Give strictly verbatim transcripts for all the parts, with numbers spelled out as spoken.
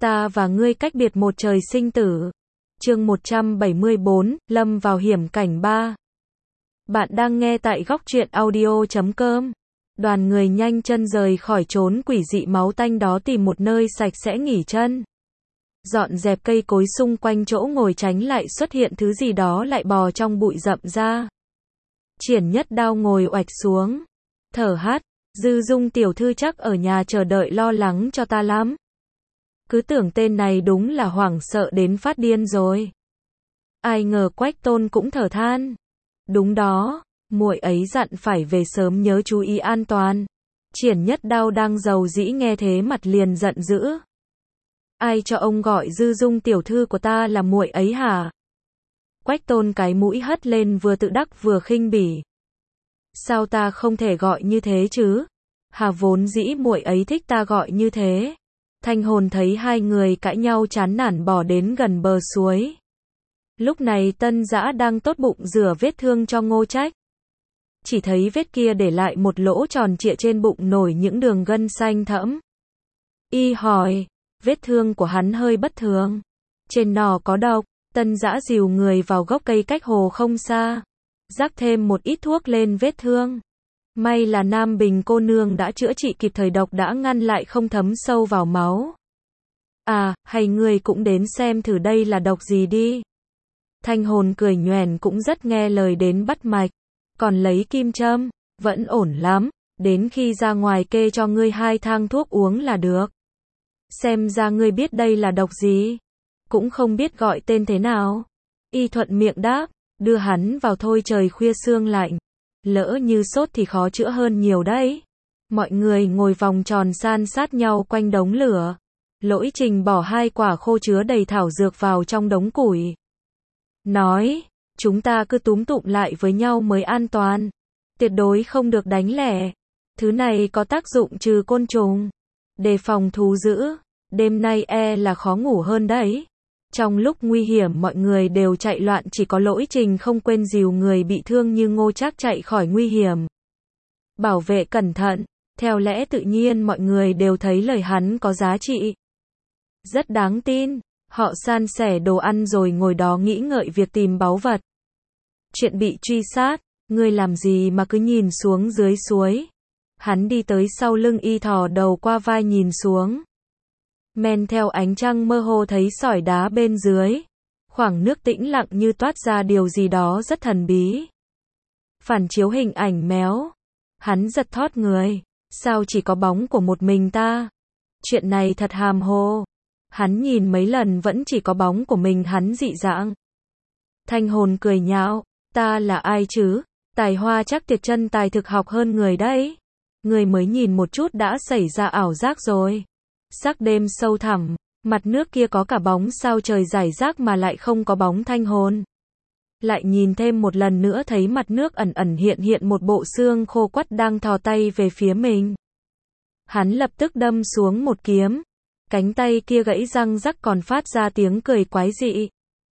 Ta và ngươi cách biệt một trời sinh tử. Chương một trăm bảy mươi bốn, lâm vào hiểm cảnh ba. Bạn đang nghe tại góc truyện audio chấm com. Đoàn người nhanh chân rời khỏi chốn quỷ dị máu tanh đó, tìm một nơi sạch sẽ nghỉ chân. Dọn dẹp cây cối xung quanh chỗ ngồi, tránh lại xuất hiện thứ gì đó lại bò trong bụi rậm ra. Triển Nhất Đao ngồi oạch xuống, thở hắt. Dư Dung tiểu thư chắc ở nhà chờ đợi lo lắng cho ta lắm. Cứ tưởng tên này đúng là hoảng sợ đến phát điên rồi. Ai ngờ Quách Tôn cũng thở than. Đúng đó, muội ấy dặn phải về sớm, nhớ chú ý an toàn. Triển Nhất Đao đang giàu dĩ nghe thế mặt liền giận dữ. Ai cho ông gọi Dư Dung tiểu thư của ta là muội ấy hả? Quách Tôn cái mũi hất lên, vừa tự đắc vừa khinh bỉ. Sao ta không thể gọi như thế chứ? Hà, vốn dĩ muội ấy thích ta gọi như thế. Thanh Hồn thấy hai người cãi nhau chán nản bỏ đến gần bờ suối. Lúc này Tân Dã đang tốt bụng rửa vết thương cho Ngô Trách. Chỉ thấy vết kia để lại một lỗ tròn trịa trên bụng nổi những đường gân xanh thẫm. Y hỏi, vết thương của hắn hơi bất thường. Trên nỏ có độc. Tân Dã dìu người vào gốc cây cách hồ không xa. Rắc thêm một ít thuốc lên vết thương. May là Nam Bình cô nương đã chữa trị kịp thời, độc đã ngăn lại không thấm sâu vào máu. À, hay ngươi cũng đến xem thử đây là độc gì đi. Thanh Hồn cười nhoẻn, cũng rất nghe lời đến bắt mạch. Còn lấy kim châm, vẫn ổn lắm, đến khi ra ngoài kê cho ngươi hai thang thuốc uống là được. Xem ra ngươi biết đây là độc gì, cũng không biết gọi tên thế nào. Y thuận miệng đáp, đưa hắn vào thôi, trời khuya sương lạnh. Lỡ như sốt thì khó chữa hơn nhiều đấy. Mọi người ngồi vòng tròn san sát nhau quanh đống lửa. Lỗi Trình bỏ hai quả khô chứa đầy thảo dược vào trong đống củi. Nói, chúng ta cứ túm tụm lại với nhau mới an toàn. Tuyệt đối không được đánh lẻ. Thứ này có tác dụng trừ côn trùng, đề phòng thú dữ. Đêm nay e là khó ngủ hơn đấy. Trong lúc nguy hiểm mọi người đều chạy loạn, chỉ có Lỗi Trình không quên dìu người bị thương như Ngô Trác chạy khỏi nguy hiểm. Bảo vệ cẩn thận, theo lẽ tự nhiên mọi người đều thấy lời hắn có giá trị. Rất đáng tin, họ san sẻ đồ ăn rồi ngồi đó nghĩ ngợi việc tìm báu vật. Chuyện bị truy sát, ngươi làm gì mà cứ nhìn xuống dưới suối. Hắn đi tới sau lưng y, thò đầu qua vai nhìn xuống. Men theo ánh trăng mơ hồ thấy sỏi đá bên dưới. Khoảng nước tĩnh lặng như toát ra điều gì đó rất thần bí. Phản chiếu hình ảnh méo. Hắn giật thót người. Sao chỉ có bóng của một mình ta? Chuyện này thật hàm hồ. Hắn nhìn mấy lần vẫn chỉ có bóng của mình hắn, dị dạng. Thanh Hồn cười nhạo, ta là ai chứ? Tài hoa chắc tuyệt, chân tài thực học hơn người đấy. Người mới nhìn một chút đã xảy ra ảo giác rồi. Sắc đêm sâu thẳm, mặt nước kia có cả bóng sao trời rải rác mà lại không có bóng Thanh Hồn. Lại nhìn thêm một lần nữa thấy mặt nước ẩn ẩn hiện hiện một bộ xương khô quắt đang thò tay về phía mình. Hắn lập tức đâm xuống một kiếm. Cánh tay kia gãy răng rắc còn phát ra tiếng cười quái dị.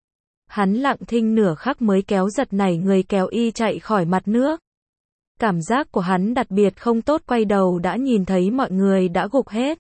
Hắn lặng thinh nửa khắc mới kéo giật nảy người kéo y chạy khỏi mặt nước. Cảm giác của hắn đặc biệt không tốt, quay đầu đã nhìn thấy mọi người đã gục hết.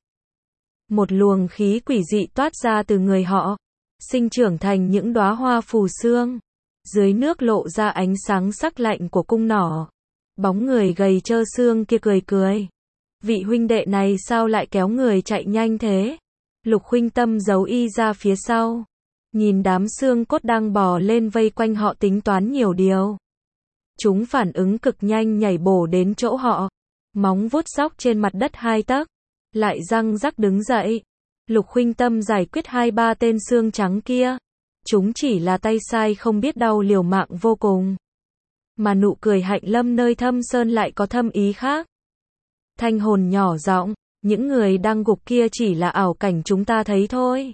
Một luồng khí quỷ dị toát ra từ người họ, sinh trưởng thành những đóa hoa phù sương. Dưới nước lộ ra ánh sáng sắc lạnh của cung nỏ. Bóng người gầy trơ xương kia cười cười. Vị huynh đệ này sao lại kéo người chạy nhanh thế? Lục Khuynh Tâm giấu y ra phía sau. Nhìn đám xương cốt đang bò lên vây quanh họ, tính toán nhiều điều. Chúng phản ứng cực nhanh, nhảy bổ đến chỗ họ. Móng vuốt xóc trên mặt đất hai tấc. Lại răng rắc đứng dậy. Lục Khuynh Tâm giải quyết hai ba tên xương trắng kia. Chúng chỉ là tay sai không biết đau, liều mạng vô cùng. Mà nụ cười Hạnh Lâm nơi Thâm Sơn lại có thâm ý khác. Thanh Hồn nhỏ giọng, những người đang gục kia chỉ là ảo cảnh chúng ta thấy thôi.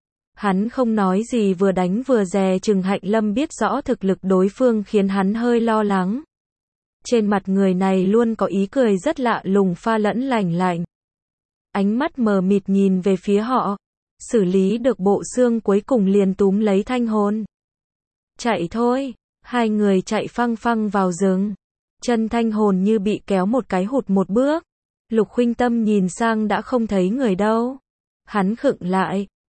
Hắn không nói gì, vừa đánh vừa dè chừng Hạnh Lâm, biết rõ thực lực đối phương khiến hắn hơi lo lắng. Trên mặt người này luôn có ý cười rất lạ lùng pha lẫn lành lạnh. Ánh mắt mờ mịt nhìn về phía họ. Xử lý được bộ xương cuối cùng liền túm lấy Thanh Hồn. Chạy thôi. Hai người chạy phăng phăng vào rừng. Chân Thanh Hồn như bị kéo một cái hụt một bước. Lục Khuynh Tâm nhìn sang đã không thấy người đâu. Hắn khựng lại,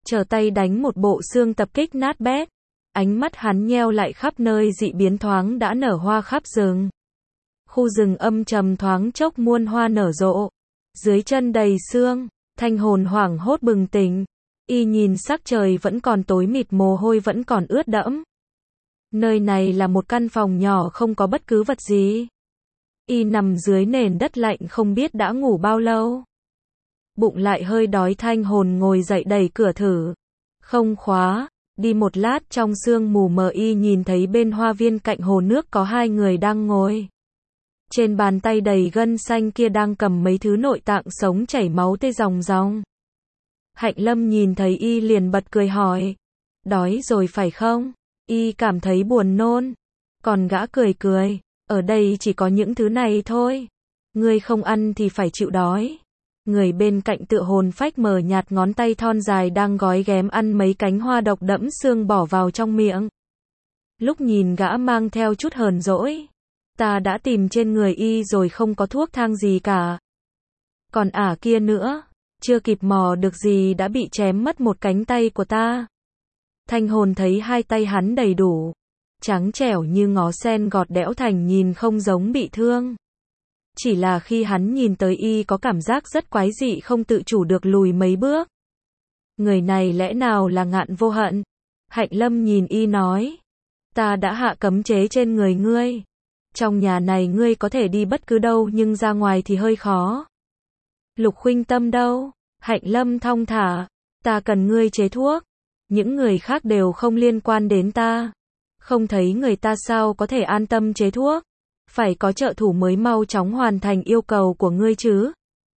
trở tay đánh một bộ xương tập kích nát bét. Ánh mắt hắn nheo lại, khắp nơi dị biến thoáng đã nở hoa khắp rừng. Khu rừng âm trầm thoáng chốc muôn hoa nở rộ. Dưới chân đầy sương, Thanh hồn hoảng hốt bừng tỉnh. Y nhìn sắc trời vẫn còn tối mịt, mồ hôi vẫn còn ướt đẫm. Nơi này là một căn phòng nhỏ không có bất cứ vật gì. Y nằm dưới nền đất lạnh không biết đã ngủ bao lâu. Bụng lại hơi đói, Thanh hồn ngồi dậy đẩy cửa thử. Không khóa. Đi một lát trong sương mù mờ, Y nhìn thấy bên hoa viên cạnh hồ nước có hai người đang ngồi. Trên bàn tay đầy gân xanh kia đang cầm mấy thứ nội tạng sống chảy máu tê ròng ròng. Hạnh Lâm nhìn thấy Y liền bật cười hỏi. Đói rồi phải không? Y cảm thấy buồn nôn. Còn gã cười cười. Ở đây chỉ có những thứ này thôi. Ngươi không ăn thì phải chịu đói. Người bên cạnh tựa hồn phách mờ nhạt, ngón tay thon dài đang gói ghém ăn mấy cánh hoa độc đẫm xương bỏ vào trong miệng. Lúc nhìn gã mang theo chút hờn dỗi. Ta đã tìm trên người Y rồi không có thuốc thang gì cả. Còn ả kia nữa, chưa kịp mò được gì đã bị chém mất một cánh tay của ta. Thanh hồn thấy hai tay hắn đầy đủ, trắng trẻo như ngó sen gọt đẽo thành, nhìn không giống bị thương. Chỉ là khi hắn nhìn tới Y có cảm giác rất quái dị, không tự chủ được lùi mấy bước. Người này lẽ nào là Ngạn Vô Hận? Hạnh Lâm nhìn Y nói. Ta đã hạ cấm chế trên người ngươi. Trong nhà này ngươi có thể đi bất cứ đâu, nhưng ra ngoài thì hơi khó. Lục Khuynh Tâm đâu? Hạnh Lâm thong thả. Ta cần ngươi chế thuốc. Những người khác đều không liên quan đến ta. Không thấy người ta sao có thể an tâm chế thuốc? Phải có trợ thủ mới mau chóng hoàn thành yêu cầu của ngươi chứ.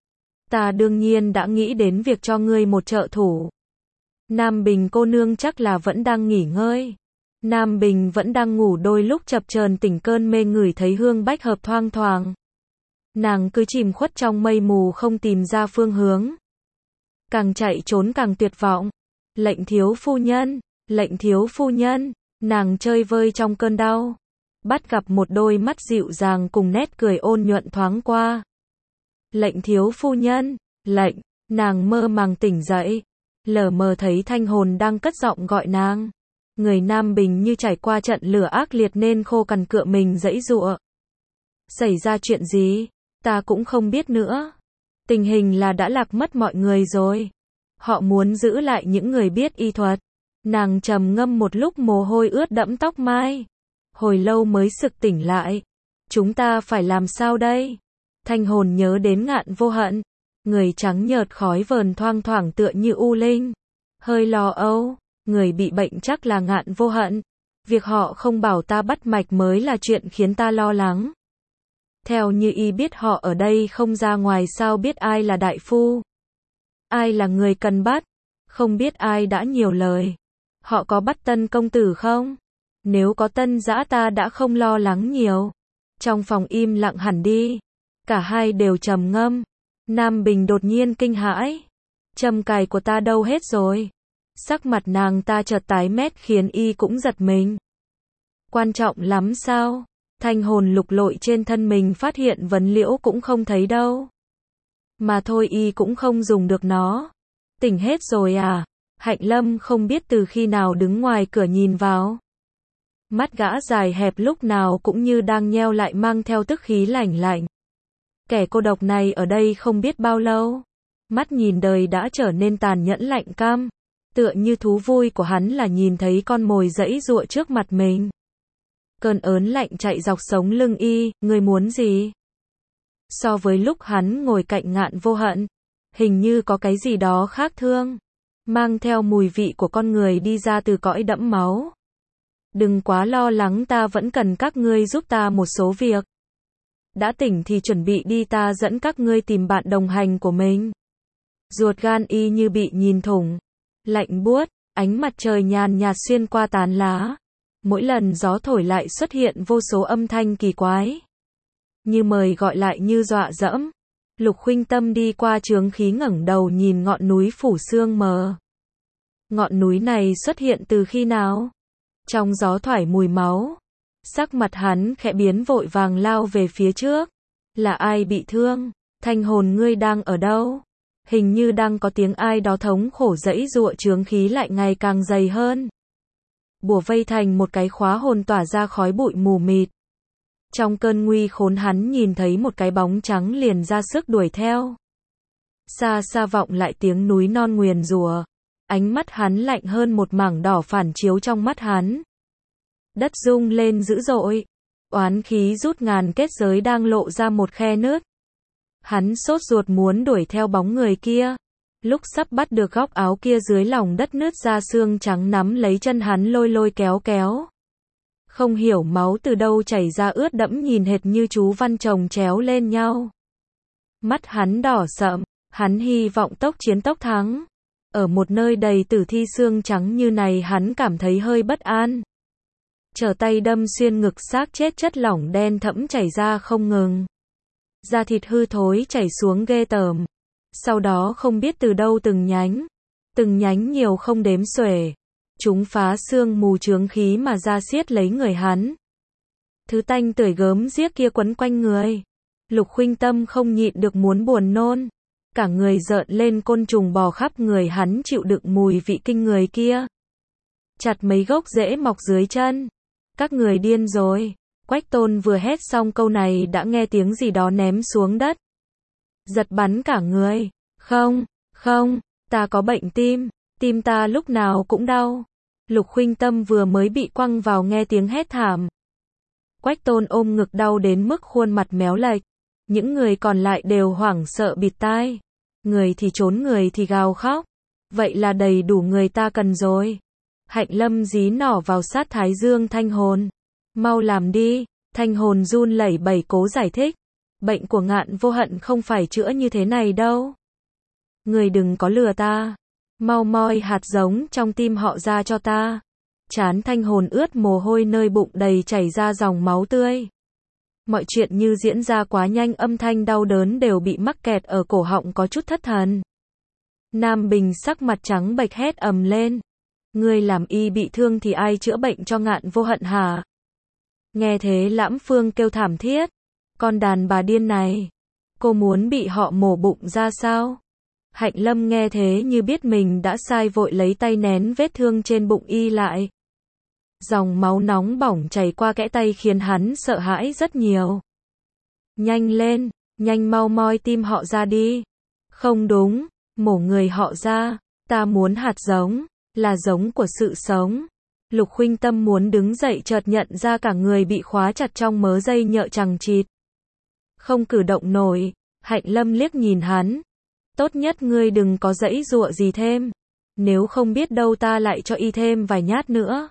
Ta đương nhiên đã nghĩ đến việc cho ngươi một trợ thủ. Nam Bình cô nương chắc là vẫn đang nghỉ ngơi. Nam Bình vẫn đang ngủ, đôi lúc chập chờn tỉnh cơn mê, ngửi thấy hương bách hợp thoang thoảng. Nàng cứ chìm khuất trong mây mù không tìm ra phương hướng. Càng chạy trốn càng tuyệt vọng. Lệnh thiếu phu nhân, lệnh thiếu phu nhân, nàng chơi vơi trong cơn đau. Bắt gặp một đôi mắt dịu dàng cùng nét cười ôn nhuận thoáng qua. Lệnh thiếu phu nhân, lệnh, nàng mơ màng tỉnh dậy. Lờ mờ thấy Thanh hồn đang cất giọng gọi nàng. Người Nam Bình như trải qua trận lửa ác liệt nên khô cằn, cựa mình giãy giụa. Xảy ra chuyện gì? Ta cũng không biết nữa. Tình hình là đã lạc mất mọi người rồi. Họ muốn giữ lại những người biết y thuật. Nàng trầm ngâm một lúc, mồ hôi ướt đẫm tóc mai. Hồi lâu mới sực tỉnh lại. Chúng ta phải làm sao đây? Thanh hồn nhớ đến Ngạn Vô Hận. Người trắng nhợt khói vờn thoang thoảng tựa như u linh. Hơi lo âu. Người bị bệnh chắc là Ngạn Vô Hận. Việc họ không bảo ta bắt mạch mới là chuyện khiến ta lo lắng. Theo như y biết họ ở đây không ra ngoài, sao biết ai là đại phu? Ai là người cần bắt? Không biết ai đã nhiều lời. Họ có bắt Tân công tử không? Nếu có Tân Dã ta đã không lo lắng nhiều. Trong phòng im lặng hẳn đi. Cả hai đều trầm ngâm. Nam Bình đột nhiên kinh hãi. Châm cài của ta đâu hết rồi? Sắc mặt nàng ta chợt tái mét khiến y cũng giật mình. Quan trọng lắm sao? Thanh hồn lục lội trên thân mình, phát hiện vấn liễu cũng không thấy đâu. Mà thôi, y cũng không dùng được nó. Tỉnh hết rồi à? Hạnh Lâm không biết từ khi nào đứng ngoài cửa nhìn vào. Mắt gã dài hẹp lúc nào cũng như đang nheo lại, mang theo tức khí lạnh lạnh. Kẻ cô độc này ở đây không biết bao lâu. Mắt nhìn đời đã trở nên tàn nhẫn lạnh căm. Tựa như thú vui của hắn là nhìn thấy con mồi giãy giụa trước mặt mình. Cơn ớn lạnh chạy dọc sống lưng y. Ngươi muốn gì? So với lúc hắn ngồi cạnh Ngạn Vô Hận, hình như có cái gì đó khác thường, mang theo mùi vị của con người đi ra từ cõi đẫm máu. Đừng quá lo lắng, ta vẫn cần các ngươi giúp ta một số việc. Đã tỉnh thì chuẩn bị đi, ta dẫn các ngươi tìm bạn đồng hành của mình. Ruột gan y như bị nhìn thủng. Lạnh buốt, ánh mặt trời nhàn nhạt xuyên qua tán lá. Mỗi lần gió thổi lại xuất hiện vô số âm thanh kỳ quái. Như mời gọi lại, như dọa dẫm. Lục Khuynh Tâm đi qua chướng khí, ngẩng đầu nhìn ngọn núi phủ sương mờ. Ngọn núi này xuất hiện từ khi nào? Trong gió thoải mùi máu. Sắc mặt hắn khẽ biến, vội vàng lao về phía trước. Là ai bị thương? Thanh hồn, ngươi đang ở đâu? hình như đang có tiếng ai đó thống khổ giãy giụa, chướng khí lại ngày càng dày hơn. Bùa vây thành một cái khóa hồn tỏa ra khói bụi mù mịt. Trong cơn nguy khốn hắn nhìn thấy một cái bóng trắng liền ra sức đuổi theo. Xa xa vọng lại tiếng núi non nguyền rủa. Ánh mắt hắn lạnh hơn, một mảng đỏ phản chiếu trong mắt hắn. Đất rung lên dữ dội. Oán khí rút ngàn kết giới đang lộ ra một khe nứt. Hắn sốt ruột muốn đuổi theo bóng người kia. Lúc sắp bắt được góc áo kia dưới lòng đất nứt ra, xương trắng nắm lấy chân hắn lôi lôi kéo kéo. Không hiểu máu từ đâu chảy ra ướt đẫm, nhìn hệt như chú văn chồng chéo lên nhau. Mắt hắn đỏ sậm, hắn hy vọng tốc chiến tốc thắng. Ở một nơi đầy tử thi xương trắng như này hắn cảm thấy hơi bất an. Trở tay đâm xuyên ngực xác chết, chất lỏng đen thẫm chảy ra không ngừng. Da thịt hư thối chảy xuống ghê tởm. Sau đó không biết từ đâu từng nhánh, từng nhánh nhiều không đếm xuể. Chúng phá xương mù chướng khí mà ra xiết lấy người hắn. Thứ tanh tưởi gớm giếc kia quấn quanh người. Lục Khuynh Tâm không nhịn được muốn buồn nôn. Cả người rợn lên, côn trùng bò khắp người hắn chịu đựng mùi vị kinh người kia. Chặt mấy gốc rễ mọc dưới chân. Các người điên rồi. Quách Tôn vừa hét xong câu này đã nghe tiếng gì đó ném xuống đất. Giật bắn cả người. Không, không, ta có bệnh tim, tim ta lúc nào cũng đau. Lục Khuynh Tâm vừa mới bị quăng vào nghe tiếng hét thảm. Quách Tôn ôm ngực đau đến mức khuôn mặt méo lệch. Những người còn lại đều hoảng sợ bịt tai. Người thì trốn, người thì gào khóc. Vậy là đầy đủ người ta cần rồi. Hạnh Lâm dí nỏ vào sát thái dương Thanh Hồn. Mau làm đi. Thanh Hồn run lẩy bẩy cố giải thích. Bệnh của Ngạn Vô Hận không phải chữa như thế này đâu. Người đừng có lừa ta. Mau moi hạt giống trong tim họ ra cho ta. Trán Thanh Hồn ướt mồ hôi, nơi bụng đầy chảy ra dòng máu tươi. Mọi chuyện như diễn ra quá nhanh, âm thanh đau đớn đều bị mắc kẹt ở cổ họng, có chút thất thần. Nam Bình sắc mặt trắng bệch hét ầm lên. Ngươi làm y bị thương thì ai chữa bệnh cho Ngạn Vô Hận hả? Nghe thế Lãm Phương kêu thảm thiết. Con đàn bà điên này. Cô muốn bị họ mổ bụng ra sao? Hạnh Lâm nghe thế như biết mình đã sai, vội lấy tay nén vết thương trên bụng y lại. Dòng máu nóng bỏng chảy qua kẽ tay khiến hắn sợ hãi rất nhiều. Nhanh lên, nhanh mau moi tim họ ra đi. Không đúng, mổ người họ ra, ta muốn hạt giống, là giống của sự sống. Lục Khuynh Tâm muốn đứng dậy, chợt nhận ra cả người bị khóa chặt trong mớ dây nhợ chằng chịt. Không cử động nổi. Hạnh Lâm liếc nhìn hắn. Tốt nhất ngươi đừng có giãy giụa gì thêm. Nếu không biết đâu ta lại cho y thêm vài nhát nữa.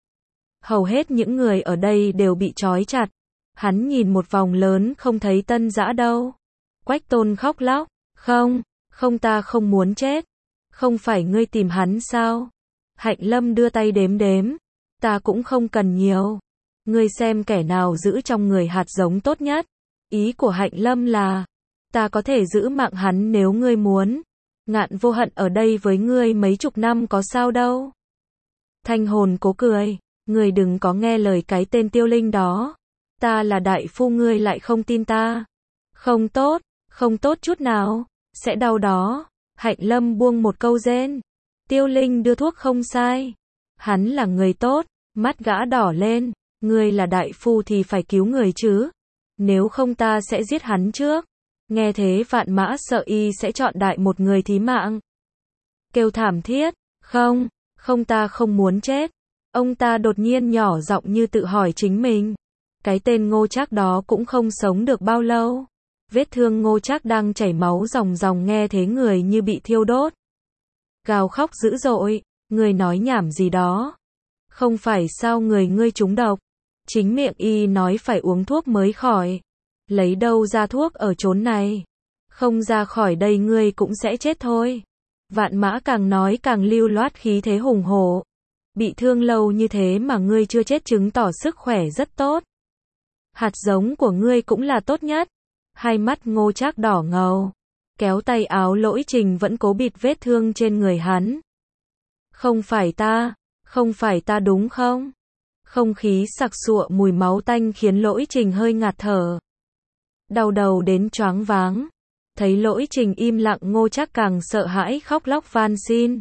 Hầu hết những người ở đây đều bị trói chặt. Hắn nhìn một vòng lớn không thấy Tân Dã đâu. Quách Tôn khóc lóc. Không, không, ta không muốn chết. Không phải ngươi tìm hắn sao? Hạnh Lâm đưa tay đếm đếm. Ta cũng không cần nhiều. Ngươi xem kẻ nào giữ trong người hạt giống tốt nhất. Ý của Hạnh Lâm là, ta có thể giữ mạng hắn nếu ngươi muốn. Ngạn Vô Hận ở đây với ngươi mấy chục năm có sao đâu. Thanh Hồn cố cười. Ngươi đừng có nghe lời cái tên Tiêu Linh đó. Ta là đại phu, ngươi lại không tin ta. Không tốt, không tốt chút nào. Sẽ đau đó. Hạnh Lâm buông một câu rên. Tiêu Linh đưa thuốc không sai. Hắn là người tốt. Mắt gã đỏ lên. Ngươi là đại phu thì phải cứu người chứ. Nếu không ta sẽ giết hắn trước. Nghe thế Vạn Mã sợ y sẽ chọn đại một người thí mạng. Kêu thảm thiết. Không, không, ta không muốn chết. Ông ta đột nhiên nhỏ giọng như tự hỏi chính mình. Cái tên Ngô Trác đó cũng không sống được bao lâu. Vết thương Ngô Trác đang chảy máu ròng ròng, nghe thế người như bị thiêu đốt. Gào khóc dữ dội. Người nói nhảm gì đó. Không phải sao người ngươi trúng độc. Chính miệng y nói phải uống thuốc mới khỏi. Lấy đâu ra thuốc ở chốn này. Không ra khỏi đây ngươi cũng sẽ chết thôi. Vạn Mã càng nói càng lưu loát, khí thế hùng hổ. Bị thương lâu như thế mà ngươi chưa chết chứng tỏ sức khỏe rất tốt. Hạt giống của ngươi cũng là tốt nhất. Hai mắt Ngô Trác đỏ ngầu. Kéo tay áo Lỗi Trình vẫn cố bịt vết thương trên người hắn. Không phải ta, không phải ta đúng không? Không khí sặc sụa mùi máu tanh khiến Lỗi Trình hơi ngạt thở. Đau đầu đến choáng váng. Thấy Lỗi Trình im lặng, Ngô Trác càng sợ hãi khóc lóc van xin.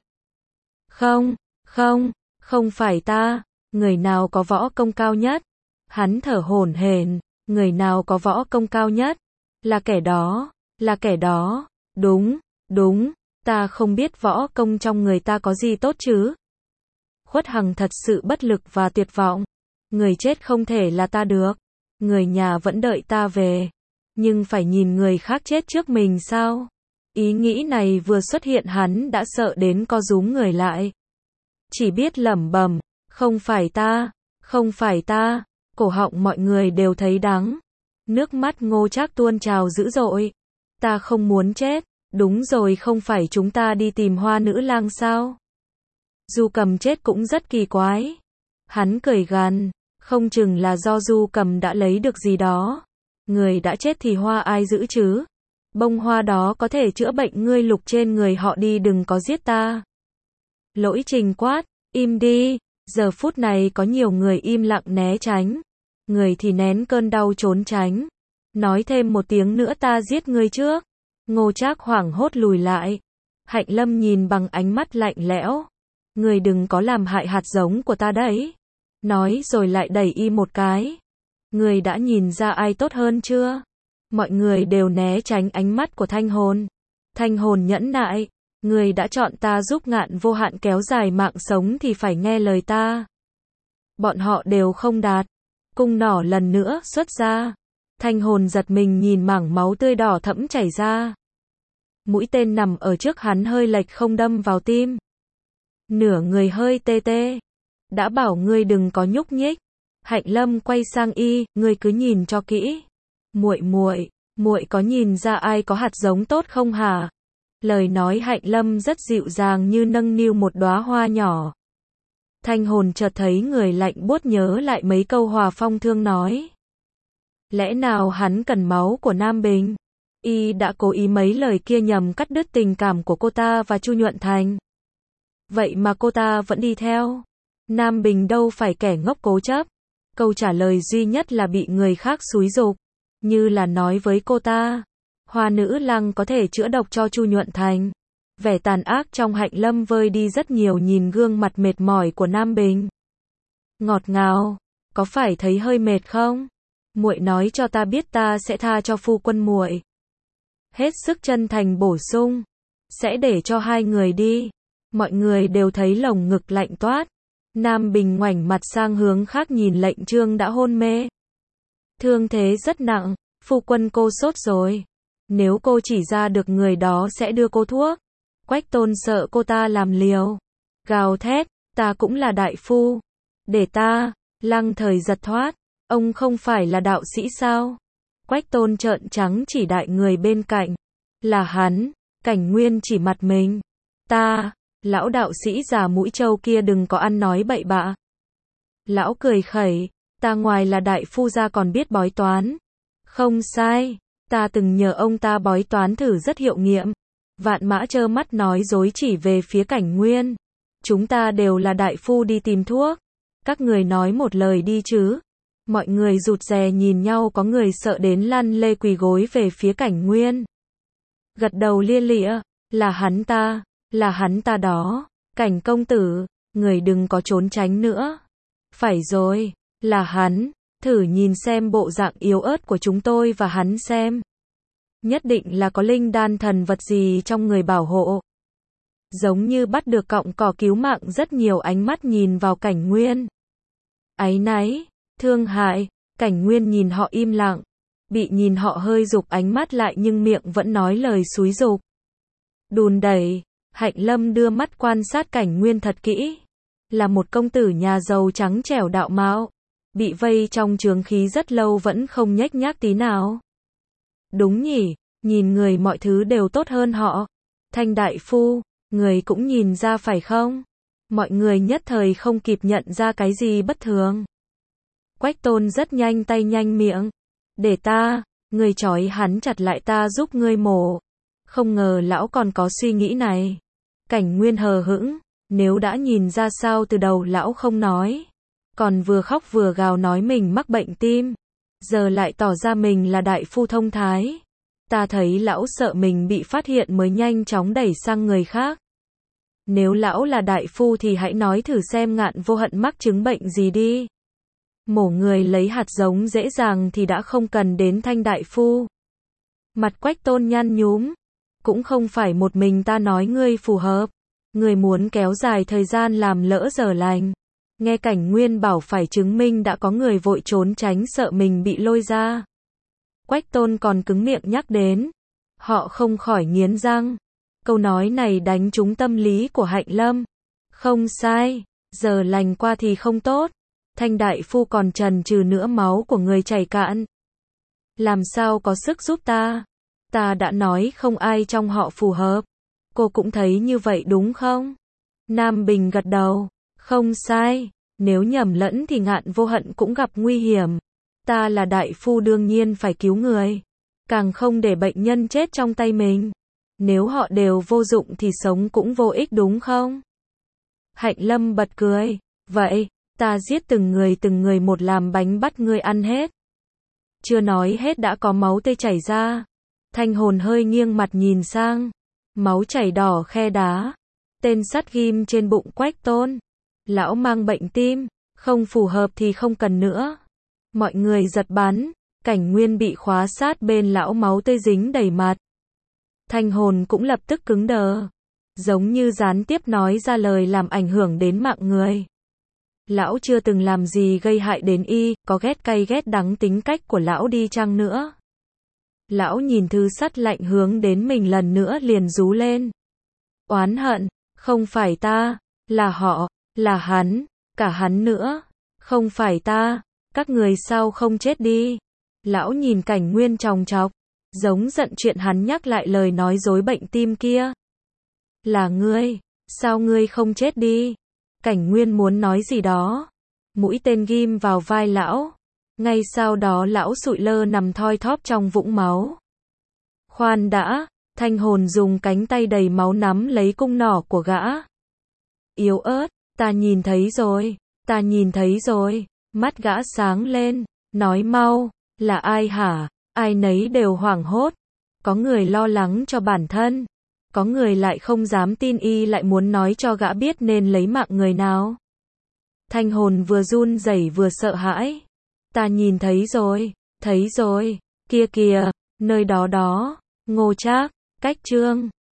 Không, không, không phải ta, người nào có võ công cao nhất? Hắn thở hổn hển, người nào có võ công cao nhất? Là kẻ đó, là kẻ đó, đúng, đúng, ta không biết võ công trong người ta có gì tốt chứ. Khuất Hằng thật sự bất lực và tuyệt vọng. Người chết không thể là ta được. Người nhà vẫn đợi ta về. Nhưng phải nhìn người khác chết trước mình sao? Ý nghĩ này vừa xuất hiện hắn đã sợ đến co rúm người lại. Chỉ biết lẩm bẩm, không phải ta, không phải ta, cổ họng mọi người đều thấy đắng. Nước mắt Ngô Trác tuôn trào dữ dội. Ta không muốn chết, đúng rồi, không phải chúng ta đi tìm Hoa Nữ Lang sao? Du Cầm chết cũng rất kỳ quái. Hắn cười gằn, không chừng là do Du Cầm đã lấy được gì đó. Người đã chết thì hoa ai giữ chứ? Bông hoa đó có thể chữa bệnh, ngươi lục trên người họ đi, đừng có giết ta. Lỗi Trình quát, im đi. Giờ phút này có nhiều người im lặng né tránh. Người thì nén cơn đau trốn tránh. Nói thêm một tiếng nữa ta giết ngươi trước. Ngô Trác hoảng hốt lùi lại. Hạnh Lâm nhìn bằng ánh mắt lạnh lẽo. Ngươi đừng có làm hại hạt giống của ta đấy. Nói rồi lại đẩy y một cái. Ngươi đã nhìn ra ai tốt hơn chưa? Mọi người đều né tránh ánh mắt của Thanh Hồn. Thanh Hồn nhẫn nại. Ngươi đã chọn ta giúp Ngạn Vô Hạn kéo dài mạng sống thì phải nghe lời ta. Bọn họ đều không đạt. Cung nỏ lần nữa xuất ra. Thanh Hồn giật mình nhìn mảng máu tươi đỏ thẫm chảy ra. Mũi tên nằm ở trước hắn hơi lệch không đâm vào tim. Nửa người hơi tê tê. Đã bảo ngươi đừng có nhúc nhích. Hạnh Lâm quay sang y, ngươi cứ nhìn cho kỹ. Muội muội, muội có nhìn ra ai có hạt giống tốt không hả? Lời nói Hạnh Lâm rất dịu dàng như nâng niu một đóa hoa nhỏ. Thanh Hồn chợt thấy người lạnh buốt, nhớ lại mấy câu Hòa Phong Thương nói. Lẽ nào hắn cần máu của Nam Bình? Y đã cố ý mấy lời kia nhằm cắt đứt tình cảm của cô ta và Chu Nhuận Thành. Vậy mà cô ta vẫn đi theo. Nam Bình đâu phải kẻ ngốc cố chấp. Câu trả lời duy nhất là bị người khác xúi giục. Như là nói với cô ta, Hoa Nữ Lang có thể chữa độc cho Chu Nhuận Thành. Vẻ tàn ác trong Hạnh Lâm vơi đi rất nhiều nhìn gương mặt mệt mỏi của Nam Bình. Ngọt ngào, có phải thấy hơi mệt không? Muội nói cho ta biết ta sẽ tha cho phu quân muội. Hết sức chân thành bổ sung, sẽ để cho hai người đi. Mọi người đều thấy lồng ngực lạnh toát. Nam Bình ngoảnh mặt sang hướng khác nhìn Lệnh Trương đã hôn mê. Thương thế rất nặng, phu quân cô sốt rồi. Nếu cô chỉ ra được người đó sẽ đưa cô thuốc. Quách Tôn sợ cô ta làm liều. Gào thét, ta cũng là đại phu. Để ta, Lăng Thời giật thoát. Ông không phải là đạo sĩ sao? Quách Tôn trợn trắng chỉ đại người bên cạnh. Là hắn. Cảnh Nguyên chỉ mặt mình. Ta, lão đạo sĩ già mũi trâu kia đừng có ăn nói bậy bạ. Lão cười khẩy, ta ngoài là đại phu ra còn biết bói toán. Không sai, ta từng nhờ ông ta bói toán thử rất hiệu nghiệm. Vạn Mã trơ mắt nói dối chỉ về phía Cảnh Nguyên. Chúng ta đều là đại phu đi tìm thuốc. Các người nói một lời đi chứ. Mọi người rụt rè nhìn nhau, có người sợ đến lăn lê quỳ gối về phía Cảnh Nguyên. Gật đầu lia lịa, là hắn ta, là hắn ta đó. Cảnh công tử, người đừng có trốn tránh nữa. Phải rồi, là hắn, thử nhìn xem bộ dạng yếu ớt của chúng tôi và hắn xem. Nhất định là có linh đan thần vật gì trong người bảo hộ. Giống như bắt được cọng cỏ cứu mạng, rất nhiều ánh mắt nhìn vào Cảnh Nguyên. Áy náy, thương hại, Cảnh Nguyên nhìn họ im lặng. Bị nhìn họ hơi dục ánh mắt lại nhưng miệng vẫn nói lời xúi giục. Đùn đẩy, Hạnh Lâm đưa mắt quan sát Cảnh Nguyên thật kỹ. Là một công tử nhà giàu trắng trẻo đạo mạo. Bị vây trong chướng khí rất lâu vẫn không nhếch nhác tí nào. Đúng nhỉ, nhìn người mọi thứ đều tốt hơn họ. Thanh đại phu, người cũng nhìn ra phải không? Mọi người nhất thời không kịp nhận ra cái gì bất thường. Quách Tôn rất nhanh tay nhanh miệng. Để ta, người trói hắn chặt lại ta giúp ngươi mổ. Không ngờ lão còn có suy nghĩ này. Cảnh Nguyên hờ hững, nếu đã nhìn ra sao từ đầu lão không nói. Còn vừa khóc vừa gào nói mình mắc bệnh tim. Giờ lại tỏ ra mình là đại phu thông thái. Ta thấy lão sợ mình bị phát hiện mới nhanh chóng đẩy sang người khác. Nếu lão là đại phu thì hãy nói thử xem Ngạn Vô Hận mắc chứng bệnh gì đi. Mổ người lấy hạt giống dễ dàng thì đã không cần đến Thanh đại phu. Mặt Quách Tôn nhăn nhúm. Cũng không phải một mình ta nói ngươi phù hợp. Ngươi muốn kéo dài thời gian làm lỡ giờ lành. Nghe Cảnh Nguyên bảo phải chứng minh đã có người vội trốn tránh sợ mình bị lôi ra. Quách Tôn còn cứng miệng nhắc đến. Họ không khỏi nghiến răng. Câu nói này đánh trúng tâm lý của Hạnh Lâm. Không sai, giờ lành qua thì không tốt. Thanh đại phu còn chần chừ nữa, máu của người chảy cạn. Làm sao có sức giúp ta? Ta đã nói không ai trong họ phù hợp. Cô cũng thấy như vậy đúng không? Nam Bình gật đầu. Không sai, nếu nhầm lẫn thì Ngạn Vô Hận cũng gặp nguy hiểm. Ta là đại phu đương nhiên phải cứu người. Càng không để bệnh nhân chết trong tay mình. Nếu họ đều vô dụng thì sống cũng vô ích đúng không? Hạnh Lâm bật cười. Vậy, ta giết từng người từng người một làm bánh bắt ngươi ăn hết. Chưa nói hết đã có máu tươi chảy ra. Thanh Hồn hơi nghiêng mặt nhìn sang. Máu chảy đỏ khe đá. Tên sắt ghim trên bụng Quách Tôn. Lão mang bệnh tim. Không phù hợp thì không cần nữa. Mọi người giật bắn. Cảnh Nguyên bị khóa sát bên lão, máu tươi dính đầy mặt. Thanh Hồn cũng lập tức cứng đờ. Giống như gián tiếp nói ra lời làm ảnh hưởng đến mạng người. Lão chưa từng làm gì gây hại đến y, có ghét cay ghét đắng tính cách của lão đi chăng nữa. Lão nhìn thư sắt lạnh hướng đến mình lần nữa liền rú lên. Oán hận, không phải ta, là họ, là hắn, cả hắn nữa. Không phải ta, các người sao không chết đi. Lão nhìn Cảnh Nguyên chòng chọc, giống giận chuyện hắn nhắc lại lời nói dối bệnh tim kia. Là ngươi, sao ngươi không chết đi? Cảnh Nguyên muốn nói gì đó. Mũi tên ghim vào vai lão. Ngay sau đó lão sụi lơ nằm thoi thóp trong vũng máu. Khoan đã, Thanh Hồn dùng cánh tay đầy máu nắm lấy cung nỏ của gã. Yếu ớt, ta nhìn thấy rồi, ta nhìn thấy rồi. Mắt gã sáng lên, nói mau, là ai hả? Ai nấy đều hoảng hốt. Có người lo lắng cho bản thân. Có người lại không dám tin y lại muốn nói cho gã biết nên lấy mạng người nào. Thanh Hồn vừa run rẩy vừa sợ hãi. Ta nhìn thấy rồi, thấy rồi, kia kìa, nơi đó đó, Ngô Trác, Cách Trương.